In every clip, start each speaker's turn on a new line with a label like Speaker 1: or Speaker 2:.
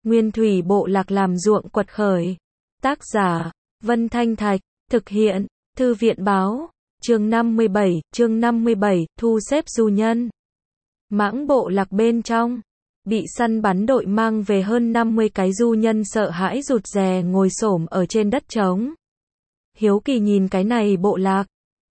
Speaker 1: Nguyên thủy bộ lạc làm ruộng quật khởi. Tác giả, Vân Thanh Thạch, thực hiện, Thư viện báo, chương 57, thu xếp du nhân. Mãng bộ lạc bên trong, bị săn bắn đội mang về hơn 50 cái du nhân sợ hãi rụt rè ngồi xổm ở trên đất trống. Hiếu kỳ nhìn cái này bộ lạc,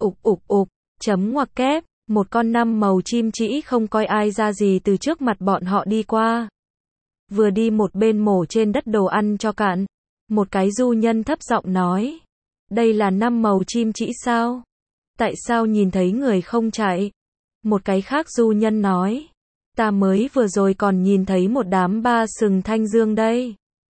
Speaker 1: chấm ngoặc kép, một con năm màu chim trĩ không coi ai ra gì từ trước mặt bọn họ đi qua. Vừa đi một bên mổ trên đất đồ ăn cho cạn. Một cái du nhân thấp giọng nói, đây là năm màu chim trĩ sao? Tại sao nhìn thấy người không chạy? Một cái khác du nhân nói, ta mới vừa rồi còn nhìn thấy một đám ba sừng thanh dương đây.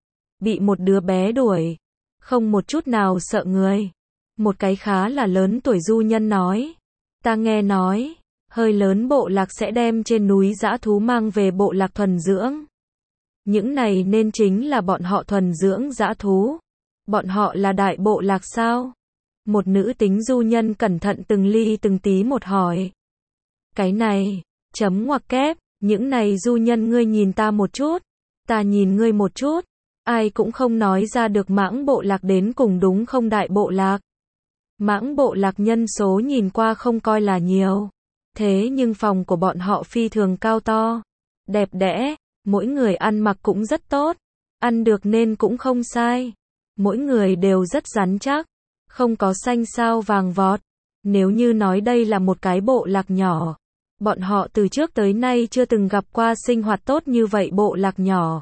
Speaker 1: Bị một đứa bé đuổi, không một chút nào sợ người. Một cái khá là lớn tuổi du nhân nói, ta nghe nói, hơi lớn bộ lạc sẽ đem trên núi dã thú mang về bộ lạc thuần dưỡng. Những này nên chính là bọn họ thuần dưỡng dã thú. Bọn họ là đại bộ lạc sao? Một nữ tính du nhân cẩn thận từng ly từng tí một hỏi. Cái này, chấm ngoặc kép, những này du nhân ngươi nhìn ta một chút, ta nhìn ngươi một chút, ai cũng không nói ra được mãng bộ lạc đến cùng đúng không đại bộ lạc. Mãng bộ lạc nhân số nhìn qua không coi là nhiều, thế nhưng phòng của bọn họ phi thường cao to, đẹp đẽ, mỗi người ăn mặc cũng rất tốt, ăn được nên cũng không sai. Mỗi người đều rất rắn chắc, không có xanh sao vàng vọt. Nếu như nói đây là một cái bộ lạc nhỏ, bọn họ từ trước tới nay chưa từng gặp qua sinh hoạt tốt như vậy bộ lạc nhỏ.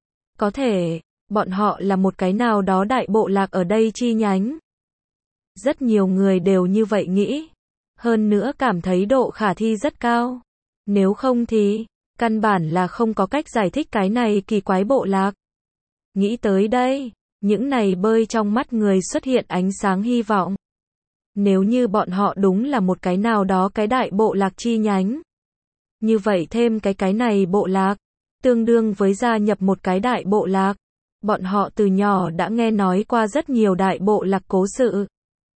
Speaker 1: Có thể, bọn họ là một cái nào đó đại bộ lạc ở đây chi nhánh. Rất nhiều người đều như vậy nghĩ. Hơn nữa cảm thấy độ khả thi rất cao. Nếu không thì, căn bản là không có cách giải thích cái này kỳ quái bộ lạc. Nghĩ tới đây, những này bơi trong mắt người xuất hiện ánh sáng hy vọng. Nếu như bọn họ đúng là một cái nào đó cái đại bộ lạc chi nhánh. Như vậy thêm cái này bộ lạc, tương đương với gia nhập một cái đại bộ lạc. Bọn họ từ nhỏ đã nghe nói qua rất nhiều đại bộ lạc cố sự.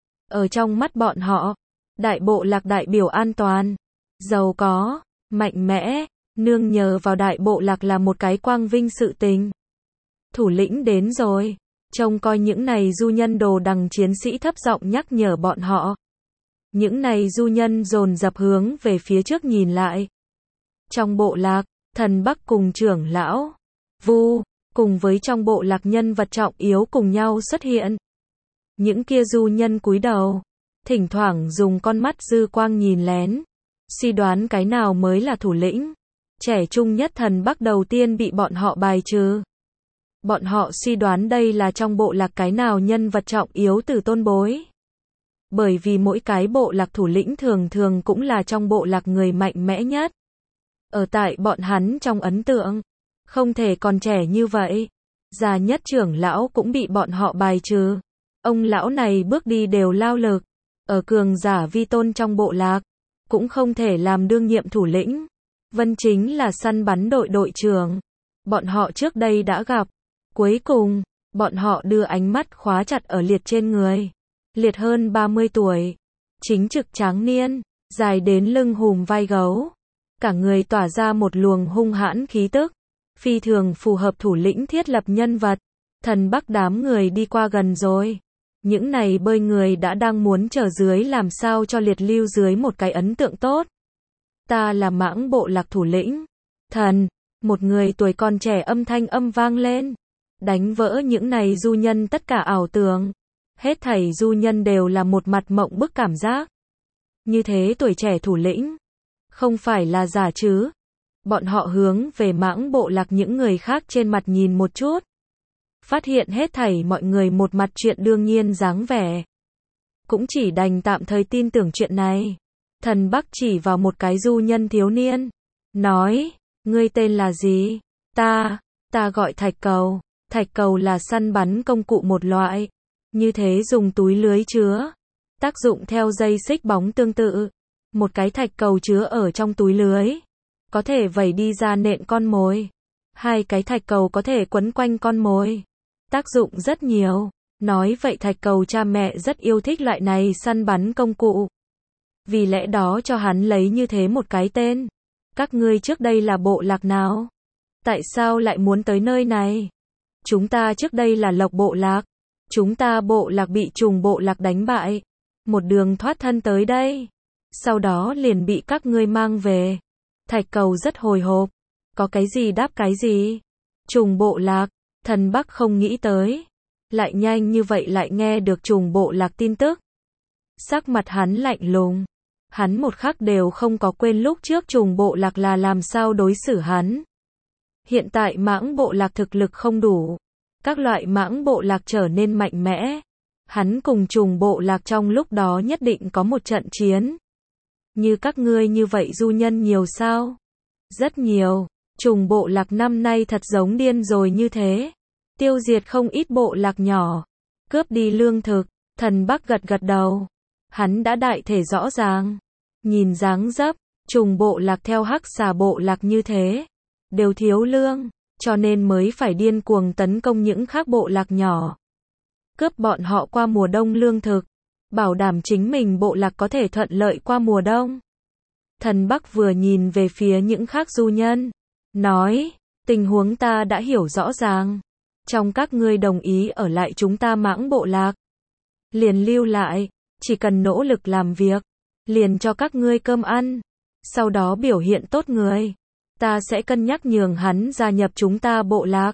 Speaker 1: Ở trong mắt bọn họ, đại bộ lạc đại biểu an toàn, giàu có, mạnh mẽ, nương nhờ vào đại bộ lạc là một cái quang vinh sự tình. Thủ lĩnh đến rồi. Trông coi những này du nhân đồ đằng chiến sĩ thấp giọng nhắc nhở bọn họ. Những này du nhân dồn dập hướng về phía trước nhìn lại. Trong bộ lạc, thần Bắc cùng trưởng lão Vu, cùng với trong bộ lạc nhân vật trọng yếu cùng nhau xuất hiện. Những kia du nhân cúi đầu, thỉnh thoảng dùng con mắt dư quang nhìn lén, suy đoán cái nào mới là thủ lĩnh. Trẻ trung nhất thần Bắc đầu tiên bị bọn họ bài trừ. Bọn họ suy đoán đây là trong bộ lạc cái nào nhân vật trọng yếu từ tôn bối. Bởi vì mỗi cái bộ lạc thủ lĩnh thường thường cũng là trong bộ lạc người mạnh mẽ nhất. Ở tại bọn hắn trong ấn tượng, không thể còn trẻ như vậy. Già nhất trưởng lão cũng bị bọn họ bài trừ. Ông lão này bước đi đều lao lực. Ở cường giả vi tôn trong bộ lạc, cũng không thể làm đương nhiệm thủ lĩnh. Vân chính là săn bắn đội trưởng. Bọn họ trước đây đã gặp. Cuối cùng, bọn họ đưa ánh mắt khóa chặt ở Liệt trên người. Liệt hơn 30 tuổi, chính trực tráng niên, dài đến lưng hùm vai gấu. Cả người tỏa ra một luồng hung hãn khí tức, phi thường phù hợp thủ lĩnh thiết lập nhân vật. Thần Bắc đám người đi qua gần rồi. Những này bơi người đã đang muốn trở dưới làm sao cho Liệt lưu dưới một cái ấn tượng tốt. Ta là mãng bộ lạc thủ lĩnh. Thần, một người tuổi còn trẻ âm thanh vang lên. Đánh vỡ những này du nhân tất cả ảo tưởng. Hết thảy du nhân đều là một mặt mộng bức cảm giác. Như thế tuổi trẻ thủ lĩnh, không phải là giả chứ. Bọn họ hướng về mãng bộ lạc những người khác trên mặt nhìn một chút. Phát hiện hết thảy mọi người một mặt chuyện đương nhiên dáng vẻ. Cũng chỉ đành tạm thời tin tưởng chuyện này. Thần Bắc chỉ vào một cái du nhân thiếu niên. Nói, ngươi tên là gì? Ta gọi Thạch Cầu. Thạch cầu là săn bắn công cụ một loại. Như thế dùng túi lưới chứa. Tác dụng theo dây xích bóng tương tự. Một cái thạch cầu chứa ở trong túi lưới. Có thể vẩy đi ra nện con mồi. Hai cái thạch cầu có thể quấn quanh con mồi. Tác dụng rất nhiều. Nói vậy thạch cầu cha mẹ rất yêu thích loại này săn bắn công cụ. Vì lẽ đó cho hắn lấy như thế một cái tên. Các ngươi trước đây là bộ lạc nào? Tại sao lại muốn tới nơi này? Chúng ta trước đây là Lộc bộ lạc. Chúng ta bộ lạc bị Trùng bộ lạc đánh bại. Một đường thoát thân tới đây. Sau đó liền bị các ngươi mang về. Thạch Cầu rất hồi hộp. Có cái gì đáp cái gì? Trùng bộ lạc. Thần Bắc không nghĩ tới. Lại nhanh như vậy lại nghe được Trùng bộ lạc tin tức. Sắc mặt hắn lạnh lùng. Hắn một khắc đều không có quên lúc trước Trùng bộ lạc là làm sao đối xử hắn. Hiện tại Mãng bộ lạc thực lực không đủ. Các loại Mãng bộ lạc trở nên mạnh mẽ. Hắn cùng Trùng bộ lạc trong lúc đó nhất định có một trận chiến. Như các ngươi như vậy du nhân nhiều sao? Rất nhiều. Trùng bộ lạc năm nay thật giống điên rồi như thế. Tiêu diệt không ít bộ lạc nhỏ. Cướp đi lương thực. Thần Bắc gật gật đầu. Hắn đã đại thể rõ ràng. Nhìn dáng dấp, Trùng bộ lạc theo Hắc Xà bộ lạc như thế. Đều thiếu lương. Cho nên mới phải điên cuồng tấn công những khác bộ lạc nhỏ. Cướp bọn họ qua mùa đông lương thực. Bảo đảm chính mình bộ lạc có thể thuận lợi qua mùa đông. Thần Bắc vừa nhìn về phía những khác du nhân. Nói, tình huống ta đã hiểu rõ ràng. Trong các ngươi đồng ý ở lại chúng ta Mãng bộ lạc. Liền lưu lại, chỉ cần nỗ lực làm việc. Liền cho các ngươi cơm ăn. Sau đó biểu hiện tốt người. Ta sẽ cân nhắc nhường hắn gia nhập chúng ta bộ lạc.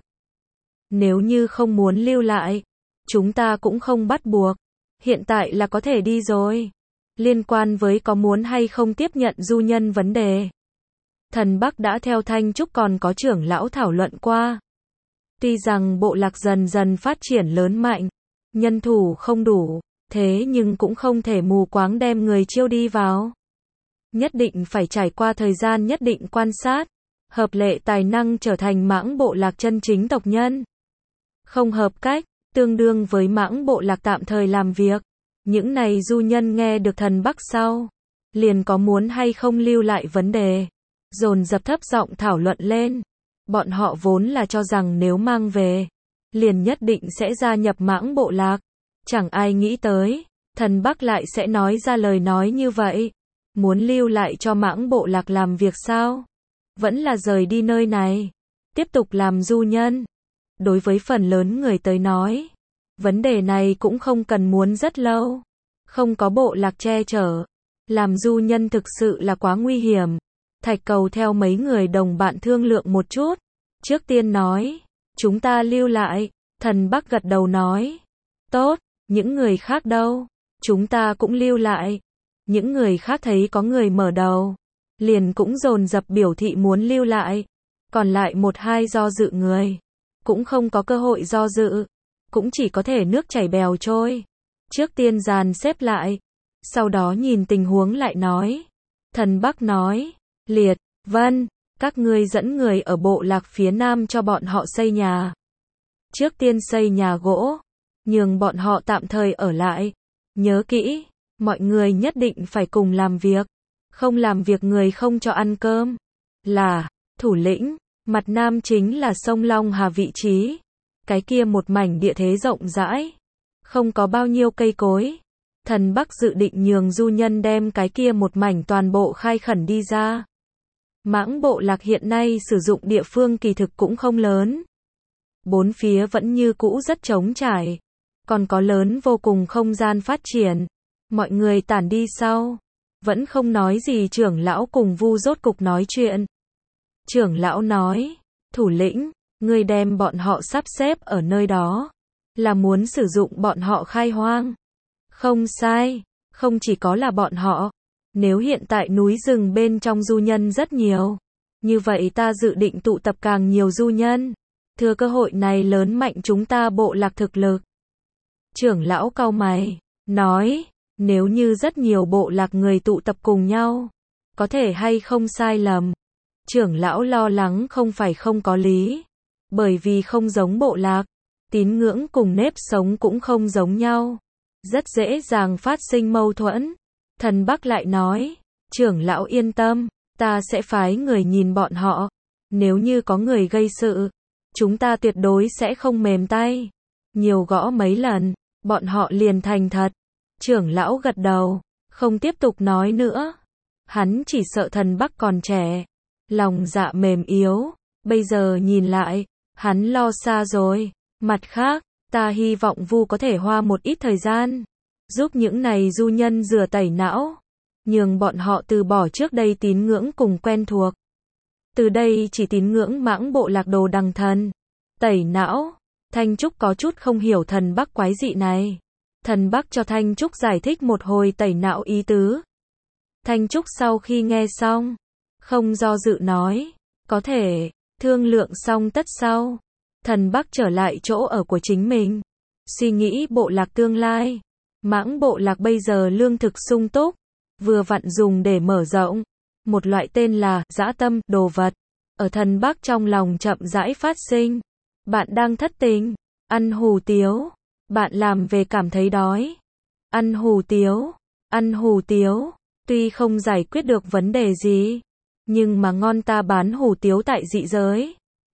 Speaker 1: Nếu như không muốn lưu lại, chúng ta cũng không bắt buộc. Hiện tại là có thể đi rồi. Liên quan với có muốn hay không tiếp nhận du nhân vấn đề. Thần Bắc đã theo Thanh Trúc còn có trưởng lão thảo luận qua. Tuy rằng bộ lạc dần dần phát triển lớn mạnh, nhân thủ không đủ, thế nhưng cũng không thể mù quáng đem người chiêu đi vào. Nhất định phải trải qua thời gian nhất định quan sát, hợp lệ tài năng trở thành Mãng bộ lạc chân chính tộc nhân. Không hợp cách, tương đương với Mãng bộ lạc tạm thời làm việc. Những này du nhân nghe được Thần Bắc sau, liền có muốn hay không lưu lại vấn đề. Dồn dập thấp giọng thảo luận lên. Bọn họ vốn là cho rằng nếu mang về, liền nhất định sẽ gia nhập Mãng bộ lạc. Chẳng ai nghĩ tới, Thần Bắc lại sẽ nói ra lời nói như vậy. Muốn lưu lại cho Mãng bộ lạc làm việc sao? Vẫn là rời đi nơi này, tiếp tục làm du nhân. Đối với phần lớn người tới nói, vấn đề này cũng không cần muốn rất lâu. Không có bộ lạc che chở, làm du nhân thực sự là quá nguy hiểm. Thạch Cầu theo mấy người đồng bạn thương lượng một chút. Trước tiên nói, chúng ta lưu lại. Thần Bắc gật đầu nói, tốt, những người khác đâu? Chúng ta cũng lưu lại. Những người khác thấy có người mở đầu, liền cũng dồn dập biểu thị muốn lưu lại. Còn lại một hai do dự người, cũng không có cơ hội do dự. Cũng chỉ có thể nước chảy bèo trôi. Trước tiên dàn xếp lại. Sau đó nhìn tình huống lại nói. Thần Bắc nói, Liệt, Vân, các ngươi dẫn người ở bộ lạc phía nam cho bọn họ xây nhà. Trước tiên xây nhà gỗ, nhường bọn họ tạm thời ở lại. Nhớ kỹ, mọi người nhất định phải cùng làm việc. Không làm việc người không cho ăn cơm. Là, thủ lĩnh, mặt nam chính là sông Long Hà vị trí. Cái kia một mảnh địa thế rộng rãi. Không có bao nhiêu cây cối. Thần Bắc dự định nhường du nhân đem cái kia một mảnh toàn bộ khai khẩn đi ra. Mãng bộ lạc hiện nay sử dụng địa phương kỳ thực cũng không lớn. Bốn phía vẫn như cũ rất trống trải. Còn có lớn vô cùng không gian phát triển. Mọi người tản đi sau. Vẫn không nói gì trưởng lão cùng Vu rốt cục nói chuyện. Trưởng lão nói, thủ lĩnh, ngươi đem bọn họ sắp xếp ở nơi đó. Là muốn sử dụng bọn họ khai hoang. Không sai, không chỉ có là bọn họ. Nếu hiện tại núi rừng bên trong du nhân rất nhiều. Như vậy ta dự định tụ tập càng nhiều du nhân. Thừa cơ hội này lớn mạnh chúng ta bộ lạc thực lực. Trưởng lão cau mày, nói, nếu như rất nhiều bộ lạc người tụ tập cùng nhau, có thể hay không sai lầm. Trưởng lão lo lắng không phải không có lý. Bởi vì không giống bộ lạc, tín ngưỡng cùng nếp sống cũng không giống nhau. Rất dễ dàng phát sinh mâu thuẫn. Thần Bắc lại nói, trưởng lão yên tâm, ta sẽ phái người nhìn bọn họ. Nếu như có người gây sự, chúng ta tuyệt đối sẽ không mềm tay. Nhiều gõ mấy lần, bọn họ liền thành thật. Trưởng lão gật đầu, không tiếp tục nói nữa. Hắn chỉ sợ Thần Bắc còn trẻ, lòng dạ mềm yếu, Bây giờ nhìn lại, hắn lo xa rồi. Mặt khác, ta hy vọng Vu có thể hoa một ít thời gian, giúp những này du nhân rửa tẩy não, nhường bọn họ từ bỏ trước đây tín ngưỡng cùng quen thuộc. Từ đây chỉ tín ngưỡng Mãng Bộ Lạc Đồ Đằng Thần. Tẩy não. Thanh Trúc có chút không hiểu thần Bắc quái dị này. Thần Bắc cho Thanh Trúc giải thích một hồi tẩy não ý tứ. Thanh Trúc sau khi nghe xong, không do dự nói, có thể, thương lượng xong tất sau. Thần Bắc trở lại chỗ ở của chính mình, suy nghĩ bộ lạc tương lai. Mãng Bộ Lạc bây giờ lương thực sung túc, vừa vặn dùng để mở rộng. Một loại tên là dã tâm, đồ vật, ở thần Bắc trong lòng chậm rãi phát sinh. Bạn đang thất tình, ăn hủ tiếu, bạn làm về cảm thấy đói. Ăn hủ tiếu, tuy không giải quyết được vấn đề gì, nhưng mà ngon ta bán hủ tiếu tại dị giới.